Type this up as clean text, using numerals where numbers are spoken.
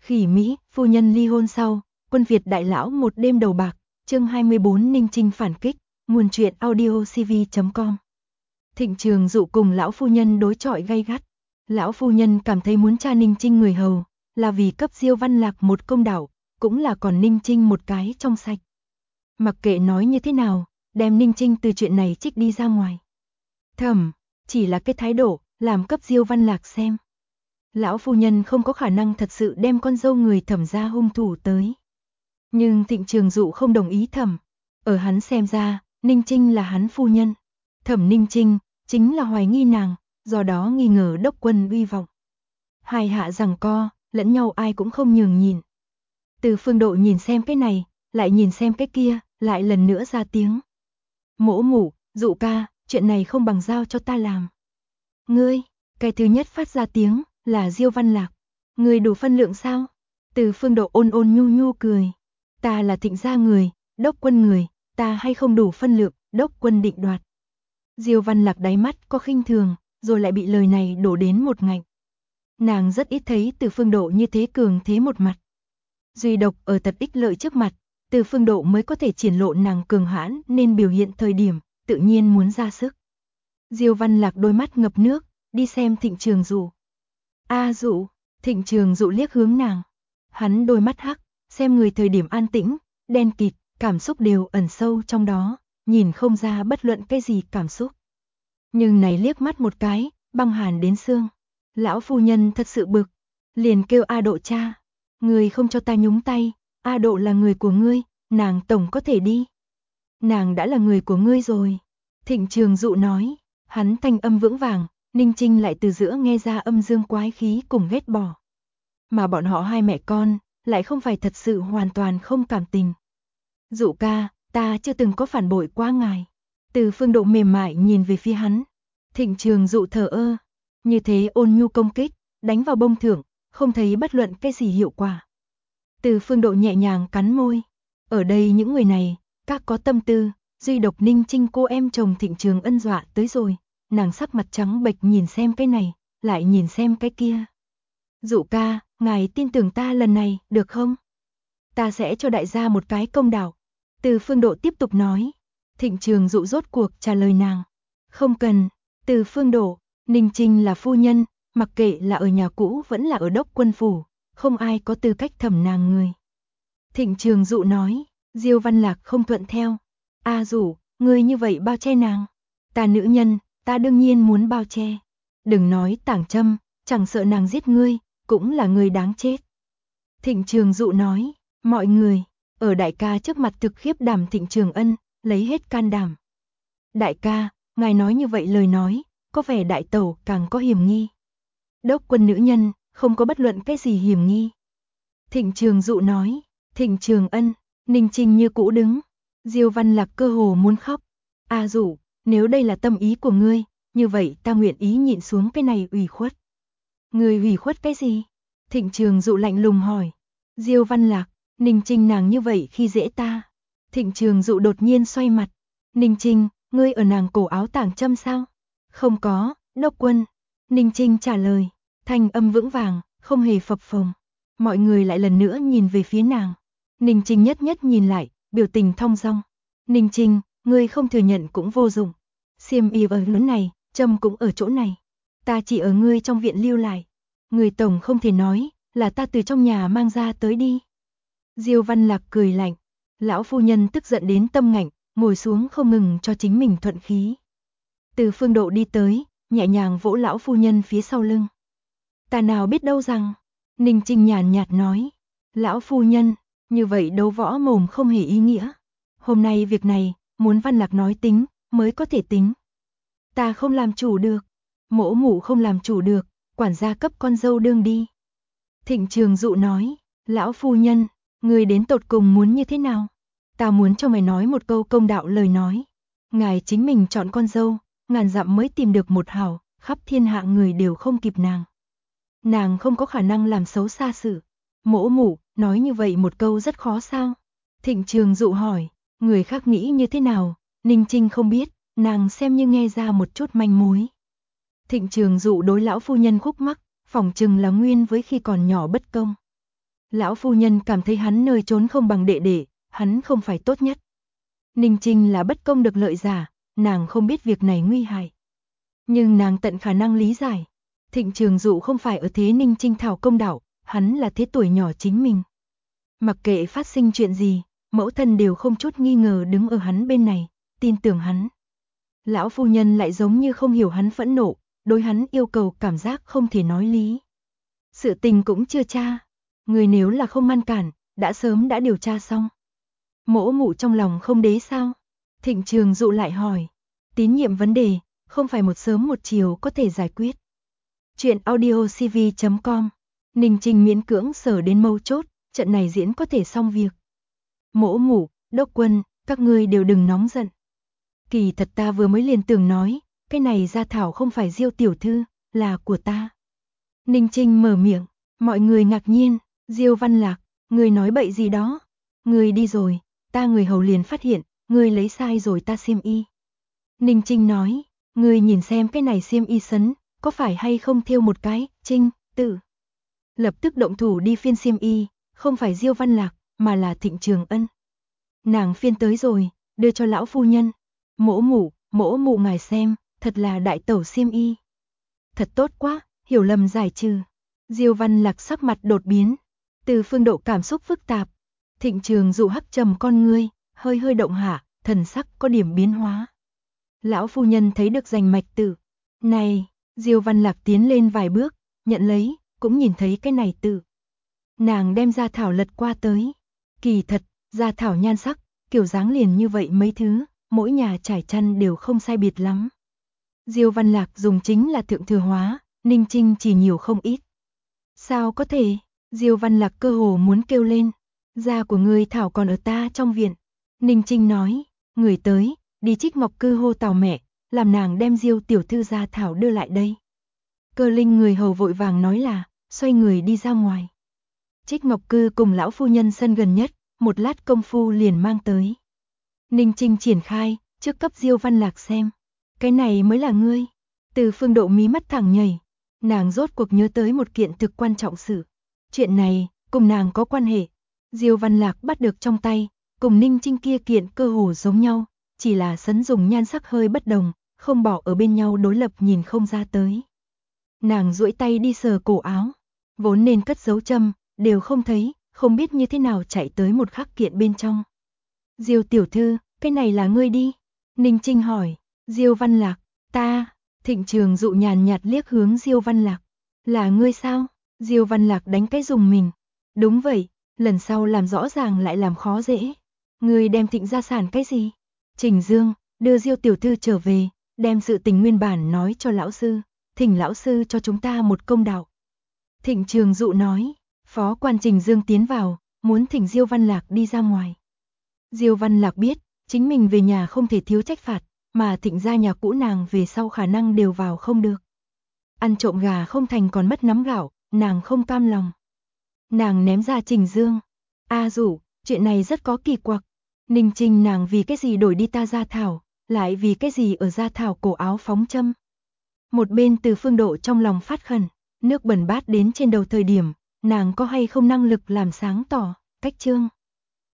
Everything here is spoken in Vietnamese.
Khỉ Mỹ, phu nhân ly hôn sau, quân Việt đại lão một đêm đầu bạc, chương 24 Ninh Trinh phản kích, nguồn truyện audiocv.com. Thịnh Trường Dụ cùng lão phu nhân đối chọi gay gắt. Lão phu nhân cảm thấy muốn tra Ninh Trinh người hầu, là vì cấp Diêu Văn Lạc một công đạo, cũng là còn Ninh Trinh một cái trong sạch. Mặc kệ nói như thế nào, đem Ninh Trinh từ chuyện này trích đi ra ngoài. Thẩm, chỉ là cái thái độ, làm cấp Diêu Văn Lạc xem. Lão phu nhân không có khả năng thật sự đem con dâu người Thẩm ra hung thủ tới. Nhưng Thịnh Trường Dụ không đồng ý Thẩm. Ở hắn xem ra, Ninh Trinh là hắn phu nhân. Thẩm Ninh Trinh, chính là hoài nghi nàng, do đó nghi ngờ đốc quân uy vọng. Hai hạ giằng co, lẫn nhau ai cũng không nhường nhìn. Từ Phương Độ nhìn xem cái này, lại nhìn xem cái kia, lại lần nữa ra tiếng. Mỗ mụ, Dụ ca, chuyện này không bằng giao cho ta làm. Ngươi, cái thứ nhất phát ra tiếng, là Diêu Văn Lạc. Ngươi đủ phân lượng sao? Từ Phương Độ ôn ôn nhu nhu cười. Ta là Thịnh gia người, đốc quân người, ta hay không đủ phân lượng, đốc quân định đoạt. Diêu Văn Lạc đáy mắt có khinh thường, rồi lại bị lời này đổ đến một ngạnh. Nàng rất ít thấy Từ Phương Độ như thế cường thế một mặt. Duy độc ở tật ích lợi trước mặt, Từ Phương Độ mới có thể triển lộ nàng cường hãn nên biểu hiện thời điểm, tự nhiên muốn ra sức. Diêu Văn Lạc đôi mắt ngập nước, đi xem Thịnh Trường Dụ. A Dụ, Thịnh Trường Dụ liếc hướng nàng. Hắn đôi mắt hắc, xem người thời điểm an tĩnh, đen kịt, cảm xúc đều ẩn sâu trong đó, nhìn không ra bất luận cái gì cảm xúc. Nhưng này liếc mắt một cái, băng hàn đến xương. Lão phu nhân thật sự bực, liền kêu A Độ cha. Người không cho ta nhúng tay, A Độ là người của ngươi, nàng tổng có thể đi. Nàng đã là người của ngươi rồi. Thịnh Trường Dụ nói, hắn thanh âm vững vàng, Ninh Trinh lại từ giữa nghe ra âm dương quái khí cùng ghét bỏ. Mà bọn họ hai mẹ con, lại không phải thật sự hoàn toàn không cảm tình. Dụ ca, ta chưa từng có phản bội qua ngài. Từ Phương Độ mềm mại nhìn về phía hắn. Thịnh Trường Dụ thờ ơ, như thế ôn nhu công kích, đánh vào bông thưởng, không thấy bất luận cái gì hiệu quả. Từ Phương Độ nhẹ nhàng cắn môi. Ở đây những người này, các có tâm tư, duy độc Ninh Trinh cô em chồng Thịnh Trường Ân dọa tới rồi. Nàng sắc mặt trắng bệch nhìn xem cái này, lại nhìn xem cái kia. Dụ ca, ngài tin tưởng ta lần này, được không? Ta sẽ cho đại gia một cái công đạo. Từ Phương Độ tiếp tục nói. Thịnh Trường Dụ rốt cuộc trả lời nàng. Không cần, Từ Phương Độ, Ninh Trinh là phu nhân, mặc kệ là ở nhà cũ vẫn là ở đốc quân phủ, không ai có tư cách thẩm nàng người. Thịnh Trường Dụ nói, Diêu Văn Lạc không thuận theo. A Dụ, ngươi như vậy bao che nàng. Ta nữ nhân, ta đương nhiên muốn bao che. Đừng nói tảng châm, chẳng sợ nàng giết ngươi, cũng là người đáng chết. Thịnh Trường Dụ nói, mọi người, ở đại ca trước mặt thực khiếp đảm Thịnh Trường Ân, lấy hết can đảm. Đại ca, ngài nói như vậy lời nói, có vẻ đại tẩu càng có hiểm nghi. Đốc quân nữ nhân, không có bất luận cái gì hiểm nghi. Thịnh Trường Dụ nói, Thịnh Trường Ân, Ninh Trinh như cũ đứng. Diêu Văn Lạc cơ hồ muốn khóc. A Dụ, nếu đây là tâm ý của ngươi, như vậy ta nguyện ý nhịn xuống cái này ủy khuất. Ngươi ủy khuất cái gì? Thịnh Trường Dụ lạnh lùng hỏi. Diêu Văn Lạc, Ninh Trinh nàng như vậy khi dễ ta. Thịnh Trường Dụ đột nhiên xoay mặt. Ninh Trinh, ngươi ở nàng cổ áo tảng châm sao? Không có, đốc quân. Ninh Trinh trả lời, thanh âm vững vàng, không hề phập phồng. Mọi người lại lần nữa nhìn về phía nàng. Ninh Trinh nhất nhất nhìn lại, biểu tình thong dong. Ninh Trinh, ngươi không thừa nhận cũng vô dụng. Xiêm y ở lớn này, châm cũng ở chỗ này. Ta chỉ ở ngươi trong viện lưu lại. Người tổng không thể nói, là ta từ trong nhà mang ra tới đi. Diêu Văn Lạc cười lạnh. Lão phu nhân tức giận đến tâm ngạnh, ngồi xuống không ngừng cho chính mình thuận khí. Từ Phương Độ đi tới, nhẹ nhàng vỗ lão phu nhân phía sau lưng. Ta nào biết đâu rằng, Ninh Trinh nhàn nhạt nói, lão phu nhân, như vậy đấu võ mồm không hề ý nghĩa. Hôm nay việc này, muốn Văn Lạc nói tính, mới có thể tính. Ta không làm chủ được, mỗ mụ không làm chủ được, quản gia cấp con dâu đương đi. Thịnh Trường Dụ nói, lão phu nhân, người đến tột cùng muốn như thế nào? Ta muốn cho mày nói một câu công đạo lời nói. Ngài chính mình chọn con dâu, ngàn dặm mới tìm được một hảo, khắp thiên hạ người đều không kịp nàng. Nàng không có khả năng làm xấu xa sự. Mỗ mụ, nói như vậy một câu rất khó sao? Thịnh Trường Dụ hỏi, người khác nghĩ như thế nào? Ninh Trinh không biết, nàng xem như nghe ra một chút manh mối. Thịnh Trường Dụ đối lão phu nhân khúc mắc, phỏng chừng là nguyên với khi còn nhỏ bất công. Lão phu nhân cảm thấy hắn nơi trốn không bằng đệ đệ, hắn không phải tốt nhất. Ninh Trinh là bất công được lợi giả, nàng không biết việc này nguy hại. Nhưng nàng tận khả năng lý giải. Thịnh Trường Dụ không phải ở thế Ninh Trinh thảo công đạo, hắn là thế tuổi nhỏ chính mình. Mặc kệ phát sinh chuyện gì, mẫu thân đều không chút nghi ngờ đứng ở hắn bên này, tin tưởng hắn. Lão phu nhân lại giống như không hiểu hắn phẫn nộ, đối hắn yêu cầu cảm giác không thể nói lý. Sự tình cũng chưa tra, người nếu là không ngăn cản, đã sớm đã điều tra xong. Mỗ mụ trong lòng không đế sao? Thịnh Trường Dụ lại hỏi. Tín nhiệm vấn đề, không phải một sớm một chiều có thể giải quyết. Chuyện audiocv.com. Ninh Trinh miễn cưỡng sở đến mấu chốt, trận này diễn có thể xong việc. Mỗ mụ, Đốc Quân, các ngươi đều đừng nóng giận. Kỳ thật ta vừa mới liền tưởng nói, cái này gia thảo không phải Diêu tiểu thư, là của ta. Ninh Trinh mở miệng, mọi người ngạc nhiên, Diêu Văn Lạc, ngươi nói bậy gì đó? Ngươi đi rồi, ta người hầu liền phát hiện, ngươi lấy sai rồi ta xiêm y. Ninh Trinh nói, ngươi nhìn xem cái này xiêm y sấn, có phải hay không thêu một cái, Trinh, tự. Lập tức động thủ đi phiên xiêm y, không phải Diêu Văn Lạc, mà là Thịnh Trường Ân. Nàng phiên tới rồi, đưa cho lão phu nhân. Mỗ mụ ngài xem, thật là đại tẩu xiêm y. Thật tốt quá, hiểu lầm giải trừ. Diêu Văn Lạc sắc mặt đột biến, Từ Phương độ cảm xúc phức tạp. Thịnh Trường Dụ hắc trầm con ngươi, hơi hơi động hạ, thần sắc có điểm biến hóa. Lão phu nhân thấy được rành mạch tự. Này, Diêu Văn Lạc tiến lên vài bước, nhận lấy, cũng nhìn thấy cái này tự. Nàng đem gia thảo lật qua tới. Kỳ thật, gia thảo nhan sắc, kiểu dáng liền như vậy mấy thứ, mỗi nhà trải chăn đều không sai biệt lắm. Diêu Văn Lạc dùng chính là thượng thừa hóa, Ninh Trinh chỉ nhiều không ít. Sao có thể? Diêu Văn Lạc cơ hồ muốn kêu lên. Da của ngươi thảo còn ở ta trong viện. Ninh Trinh nói, người tới, đi Trích Ngọc Cư hô tào mẹ, làm nàng đem Diêu tiểu thư gia thảo đưa lại đây. Cơ Linh người hầu vội vàng nói là, xoay người đi ra ngoài. Trích Ngọc Cư cùng lão phu nhân sân gần nhất, một lát công phu liền mang tới. Ninh Trinh triển khai, trước cấp Diêu Văn Lạc xem. Cái này mới là ngươi. Từ Phương độ mí mắt thẳng nhảy. Nàng rốt cuộc nhớ tới một kiện thực quan trọng sự. Chuyện này, cùng nàng có quan hệ. Diêu Văn Lạc bắt được trong tay, cùng Ninh Trinh kia kiện cơ hồ giống nhau, chỉ là sấn dùng nhan sắc hơi bất đồng, không bỏ ở bên nhau đối lập nhìn không ra tới. Nàng duỗi tay đi sờ cổ áo, vốn nên cất giấu châm, đều không thấy, không biết như thế nào chạy tới một khắc kiện bên trong. Diêu tiểu thư, cái này là ngươi đi? Ninh Trinh hỏi. Diêu Văn Lạc, ta. Thịnh Trường Dụ nhàn nhạt liếc hướng Diêu Văn Lạc. Là ngươi sao? Diêu Văn Lạc đánh cái dùng mình. Đúng vậy, lần sau làm rõ ràng lại làm khó dễ. Ngươi đem Thịnh gia sản cái gì? Trình Dương, đưa Diêu tiểu thư trở về, đem sự tình nguyên bản nói cho lão sư, thỉnh lão sư cho chúng ta một công đạo. Thịnh Trường Dụ nói, phó quan Trình Dương tiến vào, muốn thỉnh Diêu Văn Lạc đi ra ngoài. Diêu Văn Lạc biết, chính mình về nhà không thể thiếu trách phạt, mà Thịnh gia nhà cũ nàng về sau khả năng đều vào không được. Ăn trộm gà không thành còn mất nắm gạo, nàng không cam lòng. Nàng ném ra Trình Dương. A Dụ, chuyện này rất có kỳ quặc. Ninh Trinh nàng vì cái gì đổi đi ta gia thảo, lại vì cái gì ở gia thảo cổ áo phóng châm. Một bên Từ Phương độ trong lòng phát khẩn, nước bẩn bát đến trên đầu thời điểm, nàng có hay không năng lực làm sáng tỏ, cách chương.